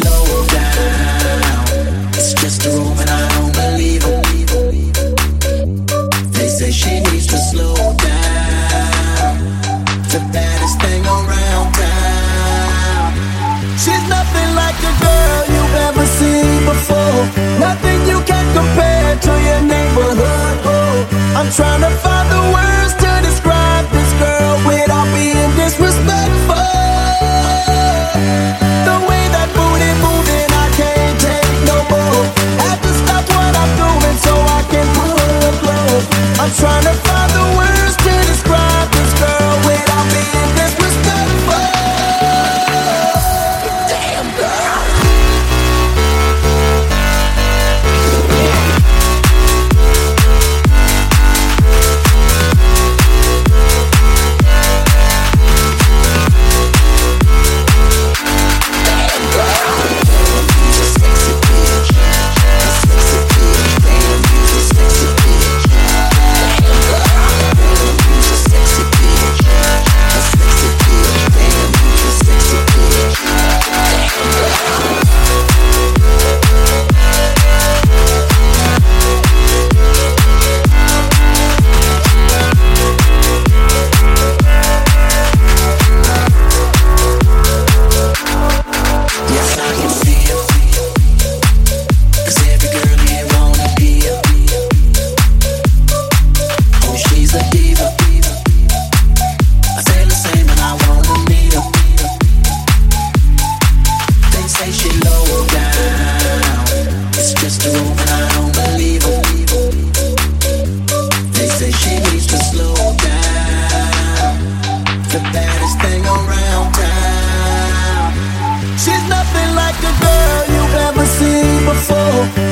slow down. It's just a room and I don't believe it. They say she needs to slow down. The baddest thing around town. She's nothing like a girl you've ever seen before. Nothing you can compare to your neighborhood. Oh, I'm trying to find the words to describe this girl without being disrespectful. The way that booty moving, I can't take no more. Have to stop what I'm doing so I can pull her close. I'm trying to find the words to describe this girl without being disrespectful. Damn girl. The baddest thing around town. She's nothing like a girl you've ever seen before.